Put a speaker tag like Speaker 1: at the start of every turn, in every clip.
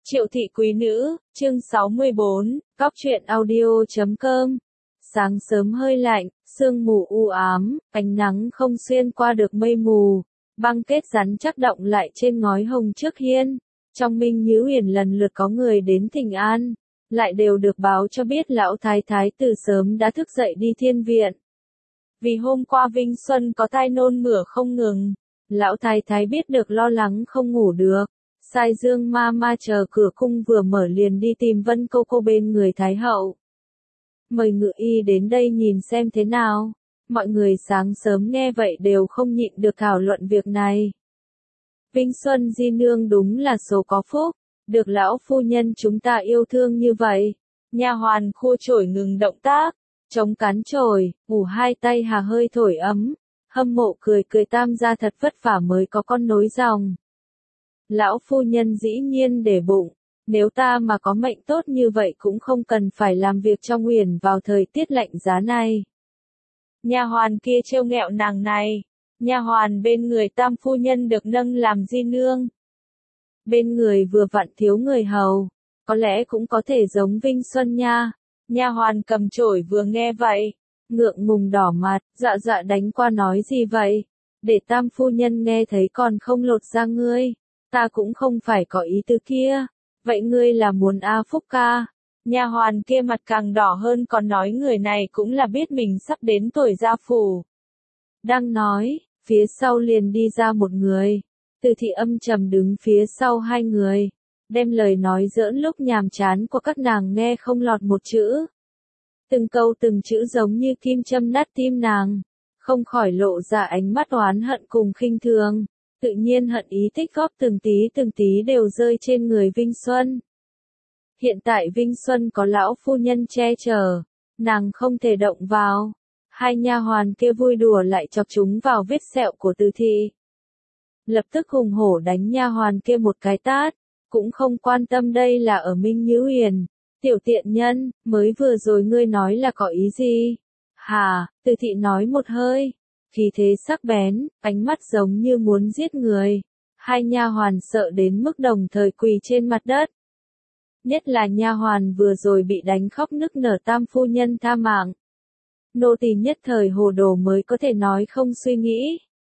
Speaker 1: Triệu thị quý nữ, chương 64, Cóc truyện audio.com. Sáng sớm hơi lạnh, sương mù u ám, ánh nắng không xuyên qua được mây mù, băng kết rắn chắc động lại trên ngói hồng trước hiên. Trong Minh Nhữ Uyển lần lượt có người đến thỉnh an, lại đều được báo cho biết lão thái thái từ sớm đã thức dậy đi thiên viện. Vì hôm qua Vinh Xuân có thai nôn mửa không ngừng, lão thái thái biết được lo lắng không ngủ được. Sai Dương ma ma chờ cửa cung vừa mở liền đi tìm Vân cô bên người Thái hậu. Mời ngự y đến đây nhìn xem thế nào. Mọi người sáng sớm nghe vậy đều không nhịn được thảo luận việc này. Vinh Xuân di nương đúng là số có phúc, được lão phu nhân chúng ta yêu thương như vậy. Nha hoàn khua chổi ngừng động tác, chống cán chổi, ngủ hai tay hà hơi thổi ấm, hâm mộ cười cười tam gia thật vất vả mới có con nối dòng. Lão phu nhân dĩ nhiên để bụng, nếu ta mà có mệnh tốt như vậy cũng không cần phải làm việc trong uyển vào thời tiết lạnh giá này. Nha hoàn kia trêu ghẹo nàng này, nha hoàn bên người tam phu nhân được nâng làm di nương. Bên người vừa vặn thiếu người hầu, có lẽ cũng có thể giống Vinh Xuân nha. Nha hoàn cầm chổi vừa nghe vậy, ngượng ngùng đỏ mặt, dạ đánh qua nói gì vậy, để tam phu nhân nghe thấy còn không lột ra ngươi. Ta cũng không phải có ý tứ kia, vậy ngươi là muốn A Phúc ca? Nha hoàn kia mặt càng đỏ hơn còn nói người này cũng là biết mình sắp đến tuổi gia phủ. Đang nói, phía sau liền đi ra một người, Từ thị âm trầm đứng phía sau hai người, đem lời nói giỡn lúc nhàm chán của các nàng nghe không lọt một chữ. Từng câu từng chữ giống như kim châm nát tim nàng, không khỏi lộ ra ánh mắt oán hận cùng khinh thường. Tự nhiên hận ý tích góp từng tí đều rơi trên người Vinh Xuân. Hiện tại Vinh Xuân có lão phu nhân che chở, nàng không thể động vào. Hai nha hoàn kia vui đùa lại chọc chúng vào vết sẹo của Từ thị. Lập tức hùng hổ đánh nha hoàn kia một cái tát, cũng không quan tâm đây là ở Minh Nhữ Uyển. Tiểu tiện nhân, mới vừa rồi ngươi nói là có ý gì? Hà, Từ thị nói một hơi. Khí thế sắc bén, ánh mắt giống như muốn giết người. Hai nha hoàn sợ đến mức đồng thời quỳ trên mặt đất. Nhất là nha hoàn vừa rồi bị đánh khóc nức nở tam phu nhân tha mạng. Nô tỳ nhất thời hồ đồ mới có thể nói không suy nghĩ.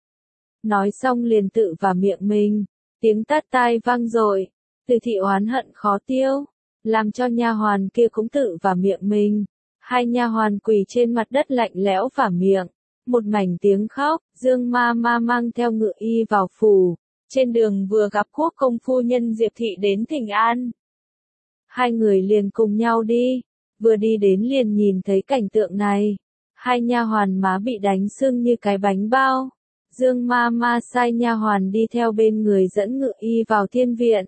Speaker 1: Nói xong liền tự vào miệng mình, tiếng tát tai vang dội, Từ thị oán hận khó tiêu, làm cho nha hoàn kia cũng tự vào miệng mình. Hai nha hoàn quỳ trên mặt đất lạnh lẽo vả miệng. Một mảnh tiếng khóc, Dương ma ma mang theo ngự y vào phủ, trên đường vừa gặp quốc công phu nhân Diệp thị đến thỉnh an. Hai người liền cùng nhau đi, vừa đi đến liền nhìn thấy cảnh tượng này. Hai nha hoàn má bị đánh sưng như cái bánh bao. Dương ma ma sai nha hoàn đi theo bên người dẫn ngự y vào thiên viện.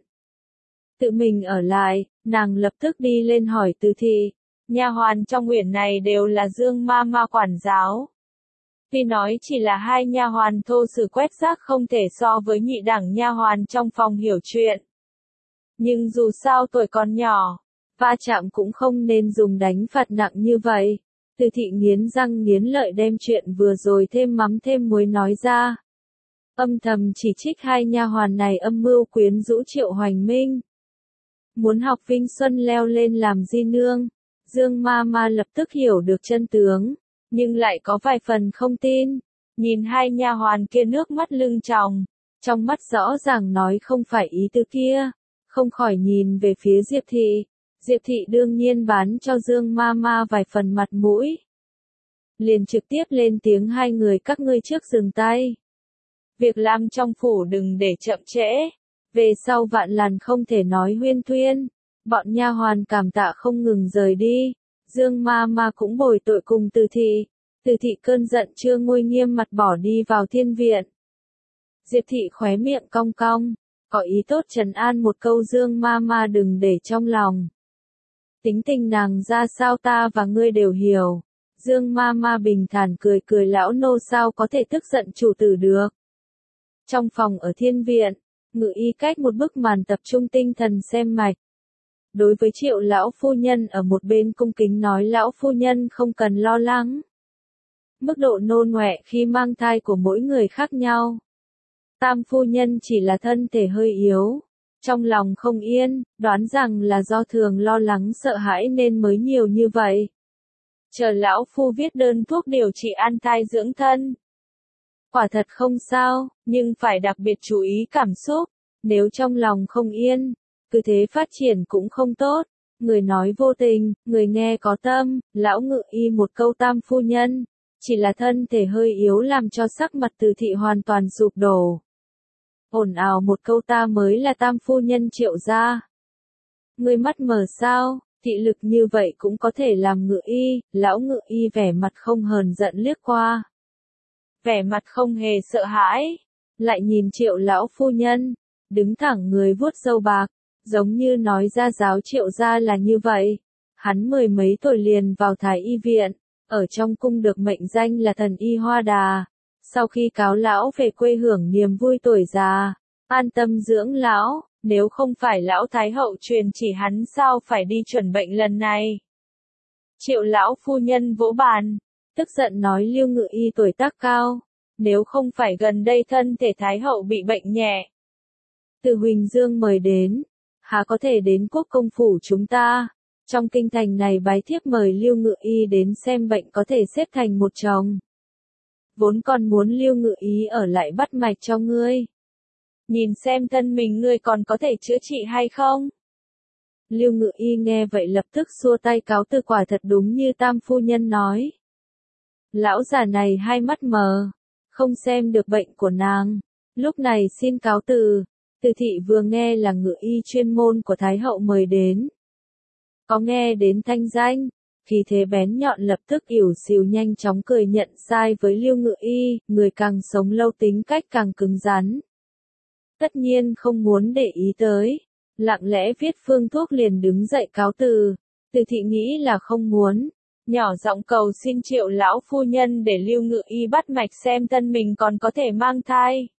Speaker 1: Tự mình ở lại, nàng lập tức đi lên hỏi Từ thị. Nha hoàn trong uyển này đều là Dương ma ma quản giáo. Tuy nói chỉ là hai nha hoàn thô sử quét rác không thể so với nhị đẳng nha hoàn trong phòng hiểu chuyện. Nhưng dù sao tuổi còn nhỏ, va chạm cũng không nên dùng đánh phạt nặng như vậy. Từ thị nghiến răng nghiến lợi đem chuyện vừa rồi thêm mắm thêm muối nói ra. Âm thầm chỉ trích hai nha hoàn này âm mưu quyến rũ Triệu Hoành Minh. Muốn học Vinh Xuân leo lên làm di nương. Dương ma ma lập tức hiểu được chân tướng. Nhưng lại có vài phần không tin, nhìn hai nha hoàn kia nước mắt lưng tròng, trong mắt rõ ràng nói không phải ý tứ kia, không khỏi nhìn về phía Diệp thị. Diệp thị đương nhiên bán cho Dương ma ma vài phần mặt mũi. Liền trực tiếp lên tiếng hai người các ngươi trước dừng tay. Việc làm trong phủ đừng để chậm trễ, về sau vạn lần không thể nói huyên thuyên. Bọn nha hoàn cảm tạ không ngừng rời đi. Dương ma ma cũng bồi tội cùng Từ thị. Từ thị cơn giận chưa nguôi nghiêm mặt bỏ đi vào thiên viện. Diệp thị khóe miệng cong cong, có ý tốt trấn an một câu Dương ma ma đừng để trong lòng. Tính tình nàng ra sao ta và ngươi đều hiểu. Dương ma ma bình thản cười cười lão nô sao có thể tức giận chủ tử được. Trong phòng ở thiên viện, ngự y cách một bức màn tập trung tinh thần xem mạch. Đối với Triệu lão phu nhân ở một bên cung kính nói lão phu nhân không cần lo lắng. Mức độ nôn ọe khi mang thai của mỗi người khác nhau. Tam phu nhân chỉ là thân thể hơi yếu, trong lòng không yên, đoán rằng là do thường lo lắng sợ hãi nên mới nhiều như vậy. Chờ lão phu viết đơn thuốc điều trị an thai dưỡng thân. Quả thật không sao, nhưng phải đặc biệt chú ý cảm xúc, nếu trong lòng không yên, cứ thế phát triển cũng không tốt. Người nói vô tình, người nghe có tâm, lão ngự y một câu tam phu nhân, chỉ là thân thể hơi yếu làm cho sắc mặt Từ thị hoàn toàn sụp đổ. Ồn ào một câu ta mới là tam phu nhân Triệu gia. Người mắt mờ sao, thị lực như vậy cũng có thể làm ngự y, lão ngự y vẻ mặt không hờn giận liếc qua. Vẻ mặt không hề sợ hãi, lại nhìn Triệu lão phu nhân, đứng thẳng người vuốt râu bạc, giống như nói ra giáo Triệu gia là như vậy. Hắn 10 mấy tuổi liền vào Thái y viện, ở trong cung được mệnh danh là thần y Hoa Đà. Sau khi cáo lão về quê hưởng niềm vui tuổi già, an tâm dưỡng lão, nếu không phải lão Thái hậu truyền chỉ hắn sao phải đi chuẩn bệnh lần này. Triệu lão phu nhân vỗ bàn, tức giận nói Lưu ngự y tuổi tác cao, nếu không phải gần đây thân thể Thái hậu bị bệnh nhẹ. Từ Huỳnh Dương mời đến, há có thể đến quốc công phủ chúng ta, trong kinh thành này bái thiếp mời Lưu ngự y đến xem bệnh có thể xếp thành một chồng. Vốn còn muốn Lưu ngự y ở lại bắt mạch cho ngươi. Nhìn xem thân mình ngươi còn có thể chữa trị hay không? Lưu ngự y nghe vậy lập tức xua tay cáo từ, quả thật đúng như tam phu nhân nói. Lão già này hai mắt mờ, không xem được bệnh của nàng, lúc này xin cáo từ. Từ thị vừa nghe là ngự y chuyên môn của Thái hậu mời đến. Có nghe đến thanh danh, khí thế bén nhọn lập tức ỉu xìu nhanh chóng cười nhận sai với Lưu ngự y, người càng sống lâu tính cách càng cứng rắn. Tất nhiên không muốn để ý tới, lặng lẽ viết phương thuốc liền đứng dậy cáo từ. Từ thị nghĩ là không muốn, nhỏ giọng cầu xin Triệu lão phu nhân để Lưu ngự y bắt mạch xem thân mình còn có thể mang thai.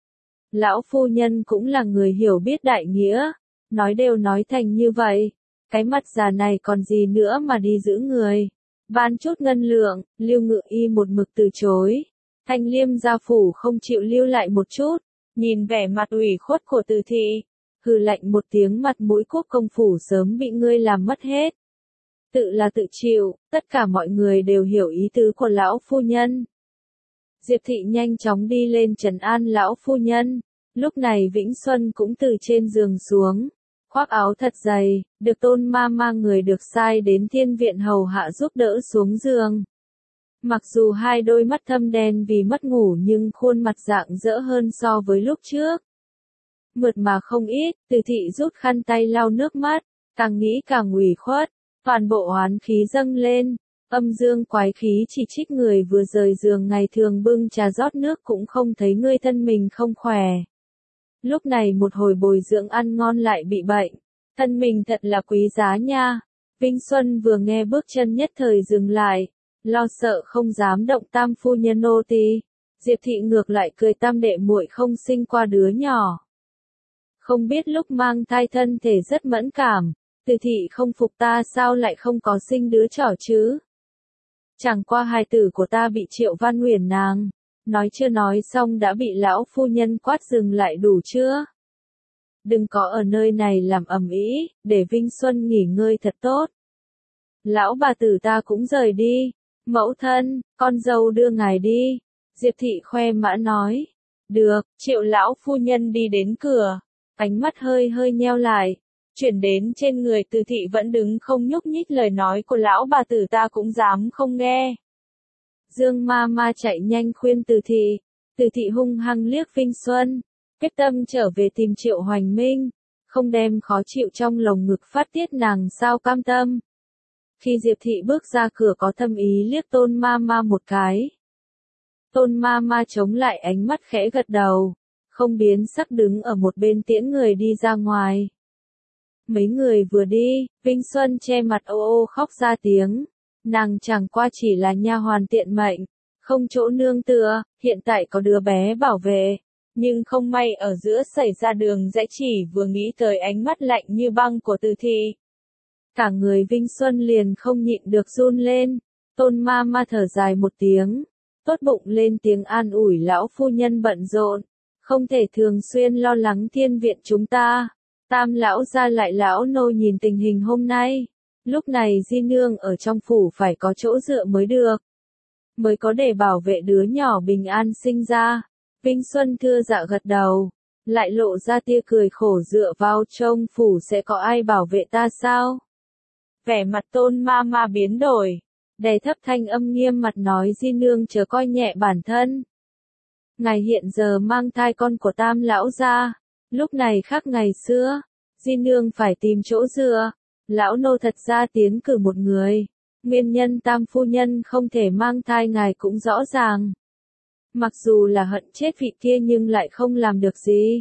Speaker 1: Lão phu nhân cũng là người hiểu biết đại nghĩa, nói đều nói thành như vậy, cái mặt già này còn gì nữa mà đi giữ người. Ban chút ngân lượng, Lưu ngự y một mực từ chối. Thanh Liêm gia phủ không chịu lưu lại một chút, nhìn vẻ mặt ủy khuất của Từ thị, hừ lạnh một tiếng, mặt mũi quốc công phủ sớm bị ngươi làm mất hết. Tự là tự chịu, tất cả mọi người đều hiểu ý tứ của lão phu nhân. Diệp thị nhanh chóng đi lên trấn an lão phu nhân, lúc này Vĩnh Xuân cũng từ trên giường xuống, khoác áo thật dày, được Tôn ma ma người được sai đến Thiên viện hầu hạ giúp đỡ xuống giường. Mặc dù hai đôi mắt thâm đen vì mất ngủ nhưng khuôn mặt rạng rỡ hơn so với lúc trước. Mượt mà không ít, Từ thị rút khăn tay lau nước mắt, càng nghĩ càng ủy khuất, toàn bộ oán khí dâng lên, âm dương quái khí chỉ trích người vừa rời giường ngày thường bưng trà rót nước cũng không thấy ngươi thân mình không khỏe. Lúc này một hồi bồi dưỡng ăn ngon lại bị bệnh, thân mình thật là quý giá nha. Vinh Xuân vừa nghe bước chân nhất thời dừng lại, lo sợ không dám động tam phu nhân nô tỳ. Diệp thị ngược lại cười, tam đệ muội không sinh qua đứa nhỏ. Không biết lúc mang thai thân thể rất mẫn cảm, Từ thị không phục ta sao lại không có sinh đứa trỏ chứ. Chẳng qua hài tử của ta bị Triệu Văn Uyển nàng. Nói chưa nói xong đã bị lão phu nhân quát dừng lại, đủ chưa? Đừng có ở nơi này làm ầm ĩ, để Vinh Xuân nghỉ ngơi thật tốt. Lão bà tử ta cũng rời đi. Mẫu thân, con dâu đưa ngài đi. Diệp thị khoe mã nói. Được, Triệu lão phu nhân đi đến cửa, ánh mắt hơi hơi nheo lại, chuyển đến trên người Từ thị vẫn đứng không nhúc nhích, lời nói của lão bà tử ta cũng dám không nghe. Dương ma ma chạy nhanh khuyên Từ thị hung hăng liếc Vinh Xuân, quyết tâm trở về tìm Triệu Hoành Minh, không đem khó chịu trong lồng ngực phát tiết nàng sao cam tâm. Khi Diệp thị bước ra cửa có thâm ý liếc Tôn ma ma một cái. Tôn ma ma chống lại ánh mắt khẽ gật đầu, không biến sắc đứng ở một bên tiễn người đi ra ngoài. Mấy người vừa đi, Vinh Xuân che mặt ô ô khóc ra tiếng. Nàng chẳng qua chỉ là nha hoàn tiện mệnh, không chỗ nương tựa, hiện tại có đứa bé bảo vệ, nhưng không may ở giữa xảy ra đường rẽ, chỉ vừa nghĩ tới ánh mắt lạnh như băng của Từ thị. Cả người Vinh Xuân liền không nhịn được run lên. Tôn ma ma thở dài một tiếng, tốt bụng lên tiếng an ủi lão phu nhân bận rộn, không thể thường xuyên lo lắng Thiên viện chúng ta. Tam lão gia lại lão nô nhìn tình hình hôm nay. Lúc này Di Nương ở trong phủ phải có chỗ dựa mới được. Mới có để bảo vệ đứa nhỏ bình an sinh ra. Vinh Xuân thưa dạ gật đầu. Lại lộ ra tia cười khổ, dựa vào trong phủ sẽ có ai bảo vệ ta sao? Vẻ mặt Tôn ma ma biến đổi. Đè thấp thanh âm nghiêm mặt nói, Di Nương chớ coi nhẹ bản thân. Ngài hiện giờ mang thai con của Tam lão gia. Lúc này khác ngày xưa. Di Nương phải tìm chỗ dựa. Lão nô thật ra tiến cử một người. Nguyên nhân Tam phu nhân không thể mang thai ngài cũng rõ ràng. Mặc dù là hận chết vị kia nhưng lại không làm được gì.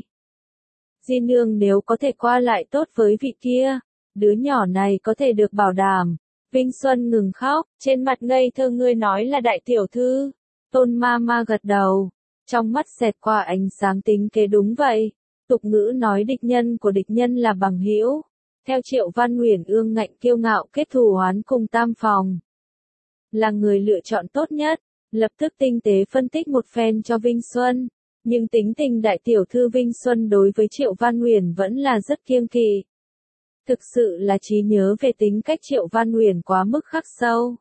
Speaker 1: Di Nương nếu có thể qua lại tốt với vị kia, đứa nhỏ này có thể được bảo đảm. Vinh Xuân ngừng khóc, trên mặt ngây thơ, ngươi nói là đại tiểu thư. Tôn ma ma gật đầu, trong mắt xẹt qua ánh sáng tính kế, đúng vậy. Tục ngữ nói địch nhân của địch nhân là bằng hữu. Theo Triệu Văn Uyển ương ngạnh kiêu ngạo kết thù oán cùng Tam phòng. Là người lựa chọn tốt nhất, lập tức tinh tế phân tích một phen cho Vinh Xuân. Nhưng tính tình đại tiểu thư Vinh Xuân đối với Triệu Văn Uyển vẫn là rất kiêng kỵ. Thực sự là trí nhớ về tính cách Triệu Văn Uyển quá mức khắc sâu.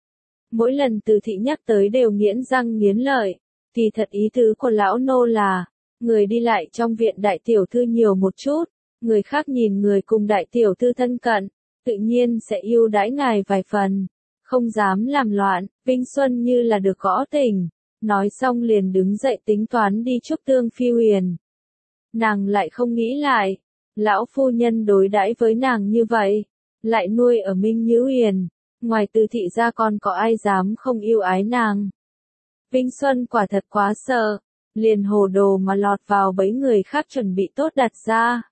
Speaker 1: Mỗi lần Từ thị nhắc tới đều nghiến răng nghiến lợi. Kỳ thật ý tứ của lão nô là, người đi lại trong viện đại tiểu thư nhiều một chút, người khác nhìn người cùng đại tiểu thư thân cận, tự nhiên sẽ yêu đãi ngài vài phần, không dám làm loạn. Vinh Xuân như là được gõ tỉnh, nói xong liền đứng dậy tính toán đi chúc Tương Phi Huyền. Nàng lại không nghĩ lại, lão phu nhân đối đãi với nàng như vậy, lại nuôi ở Minh Nhữ Huyền, ngoài Từ thị ra còn có ai dám không yêu ái nàng. Vinh Xuân quả thật quá sợ, liền hồ đồ mà lọt vào bẫy người khác chuẩn bị tốt đặt ra.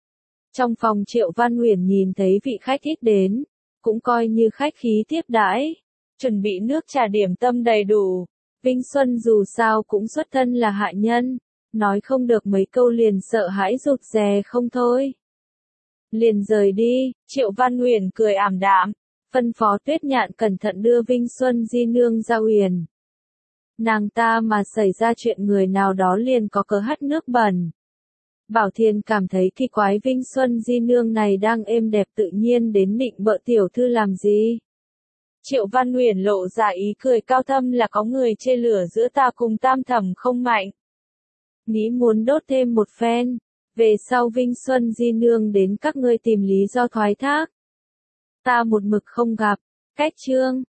Speaker 1: Trong phòng Triệu Văn Uyển nhìn thấy vị khách ít đến, cũng coi như khách khí tiếp đãi, chuẩn bị nước trà điểm tâm đầy đủ. Vinh Xuân dù sao cũng xuất thân là hạ nhân, nói không được mấy câu liền sợ hãi rụt rè không thôi. Liền rời đi, Triệu Văn Uyển cười ảm đạm, phân phó Tuyết Nhạn cẩn thận đưa Vinh Xuân Di Nương ra Uyển. Nàng ta mà xảy ra chuyện người nào đó liền có cớ hắt nước bẩn. Bảo Thiên cảm thấy kỳ quái, Vinh Xuân Di Nương này đang êm đẹp tự nhiên đến định bợ tiểu thư làm gì. Triệu Văn Uyển lộ ra ý cười cao thâm, là có người chê lửa giữa ta cùng Tam thẩm không mạnh. Nghĩ muốn đốt thêm một phen, về sau Vinh Xuân Di Nương đến các ngươi tìm lý do thoái thác. Ta một mực không gặp, cách chương.